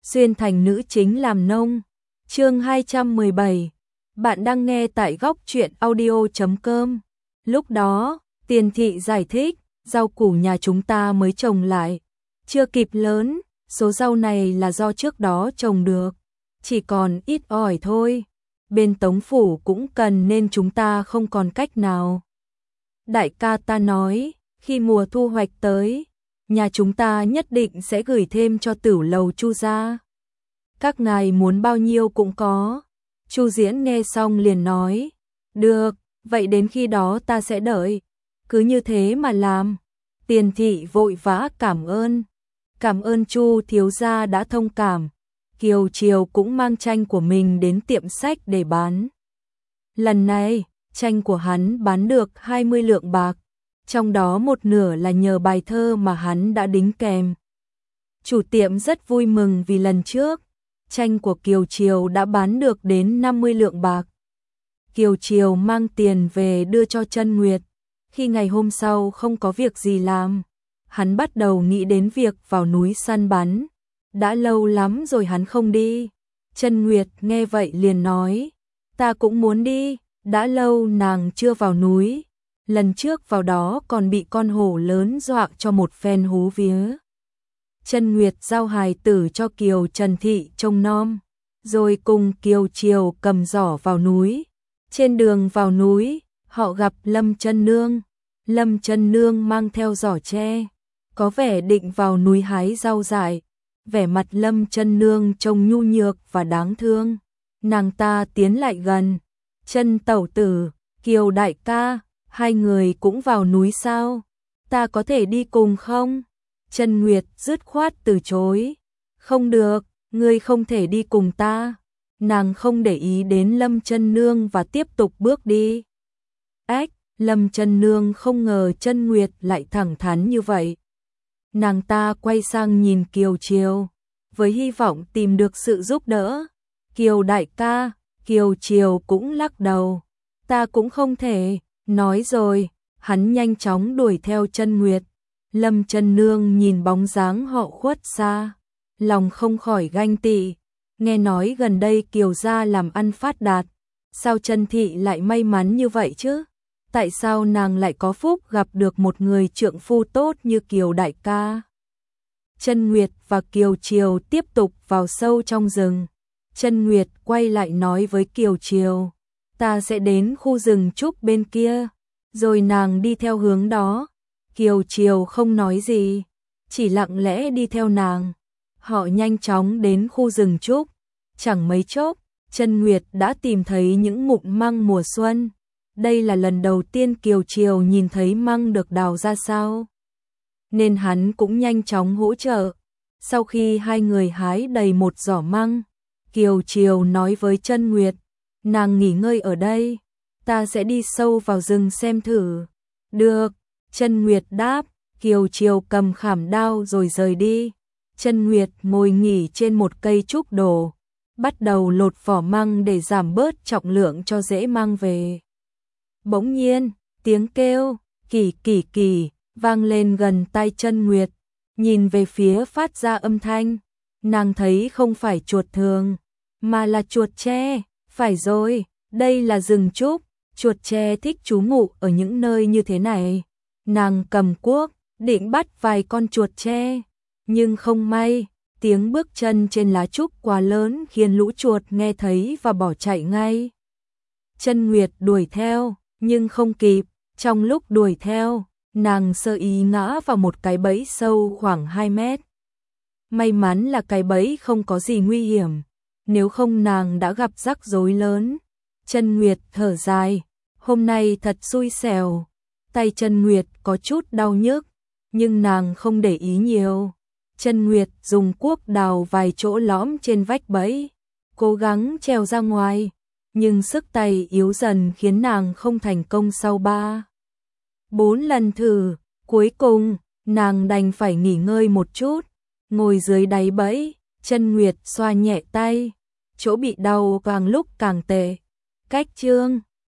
xuyên thành nữ chính làm nông. Chương 217. Bạn đang nghe tại góc truyện audio.com. Lúc đó, Tiền thị giải thích, rau củ nhà chúng ta mới trồng lại, chưa kịp lớn, số rau này là do trước đó trồng được, chỉ còn ít ỏi thôi. Bên Tống phủ cũng cần nên chúng ta không còn cách nào. Đại ca ta nói, khi mùa thu hoạch tới, nhà chúng ta nhất định sẽ gửi thêm cho Tửu lầu Chu gia. Các ngài muốn bao nhiêu cũng có. Chu Diễn nghe xong liền nói, được, vậy đến khi đó ta sẽ đợi. Cứ như thế mà làm. Tiền thị vội vã cảm ơn Chu thiếu gia đã thông cảm. Kiều Triều cũng mang tranh của mình đến tiệm sách để bán. Lần này, tranh của hắn bán được 20 lượng bạc, trong đó một nửa là nhờ bài thơ mà hắn đã đính kèm. Chủ tiệm rất vui mừng vì lần trước, tranh của Kiều Triều đã bán được đến 50 lượng bạc. Kiều Triều mang tiền về đưa cho Chân Nguyệt. Khi ngày hôm sau không có việc gì làm, hắn bắt đầu nghĩ đến việc vào núi săn bắn. Đã lâu lắm rồi hắn không đi. Chân Nguyệt nghe vậy liền nói, ta cũng muốn đi, đã lâu nàng chưa vào núi. Lần trước vào đó còn bị con hổ lớn dọa cho một phen hú vía. Chân Nguyệt giao hài tử cho Kiều Trần Thị trông nom, rồi cùng Kiều Triều cầm giỏ vào núi. Trên đường vào núi, họ gặp Lâm Chân Nương. Lâm Chân Nương mang theo giỏ tre, có vẻ định vào núi hái rau dại. Vẻ mặt Lâm Chân Nương trông nhu nhược và đáng thương. Nàng ta tiến lại gần, Chân tẩu tử, Kiều đại ca, hai người cũng vào núi sao? Ta có thể đi cùng không? Chân Nguyệt dứt khoát từ chối. Không được, ngươi không thể đi cùng ta. Nàng không để ý đến Lâm Chân Nương và tiếp tục bước đi. Ách, Lâm Chân Nương không ngờ Chân Nguyệt lại thẳng thắn như vậy. Nàng ta quay sang nhìn Kiều Triều, với hy vọng tìm được sự giúp đỡ. Kiều đại ca, Kiều Triều cũng lắc đầu. Ta cũng không thể, nói rồi, hắn nhanh chóng đuổi theo Chân Nguyệt. Lâm Chân Nương nhìn bóng dáng họ khuất xa, lòng không khỏi ganh tị. Nghe nói gần đây Kiều gia làm ăn phát đạt, sao Chân thị lại may mắn như vậy chứ? Tại sao nàng lại có phúc gặp được một người trượng phu tốt như Kiều đại ca? Chân Nguyệt và Kiều Triều tiếp tục vào sâu trong rừng. Chân Nguyệt quay lại nói với Kiều Triều, ta sẽ đến khu rừng trúc bên kia. Rồi nàng đi theo hướng đó. Kiều Triều không nói gì, chỉ lặng lẽ đi theo nàng. Họ nhanh chóng đến khu rừng trúc. Chẳng mấy chốc, Chân Nguyệt đã tìm thấy những mụn măng mùa xuân. Đây là lần đầu tiên Kiều Triều nhìn thấy măng được đào ra sao, nên hắn cũng nhanh chóng hỗ trợ. Sau khi hai người hái đầy một giỏ măng, Kiều Triều nói với Chân Nguyệt, nàng nghỉ ngơi ở đây, ta sẽ đi sâu vào rừng xem thử. Được, Chân Nguyệt đáp. Kiều Triều cầm khảm đao rồi rời đi. Chân Nguyệt ngồi nghỉ trên một cây trúc đổ, bắt đầu lột vỏ măng để giảm bớt trọng lượng cho dễ mang về. Bỗng nhiên, tiếng kêu kỳ kỳ kỳ vang lên gần tai Chân Nguyệt. Nhìn về phía phát ra âm thanh, nàng thấy không phải chuột thường, mà là chuột tre. Phải rồi, đây là rừng trúc, chuột tre thích trú ngụ ở những nơi như thế này. Nàng cầm cuốc, định bắt vài con chuột tre, nhưng không may, tiếng bước chân trên lá trúc quá lớn khiến lũ chuột nghe thấy và bỏ chạy ngay. Chân Nguyệt đuổi theo, nhưng không kịp. Trong lúc đuổi theo, nàng sơ ý ngã vào một cái bẫy sâu khoảng 2 mét. May mắn là cái bẫy không có gì nguy hiểm, nếu không nàng đã gặp rắc rối lớn. Chân Nguyệt thở dài, hôm nay thật xui xẻo. Tay Chân Nguyệt có chút đau nhức, nhưng nàng không để ý nhiều. Chân Nguyệt dùng cuốc đào vài chỗ lõm trên vách bẫy, cố gắng trèo ra ngoài, nhưng sức tay yếu dần khiến nàng không thành công. Sau 3-4 lần thử, cuối cùng, nàng đành phải nghỉ ngơi một chút, ngồi dưới đáy bẫy. Chân Nguyệt xoa nhẹ tay, chỗ bị đau càng lúc càng tệ. Cách chương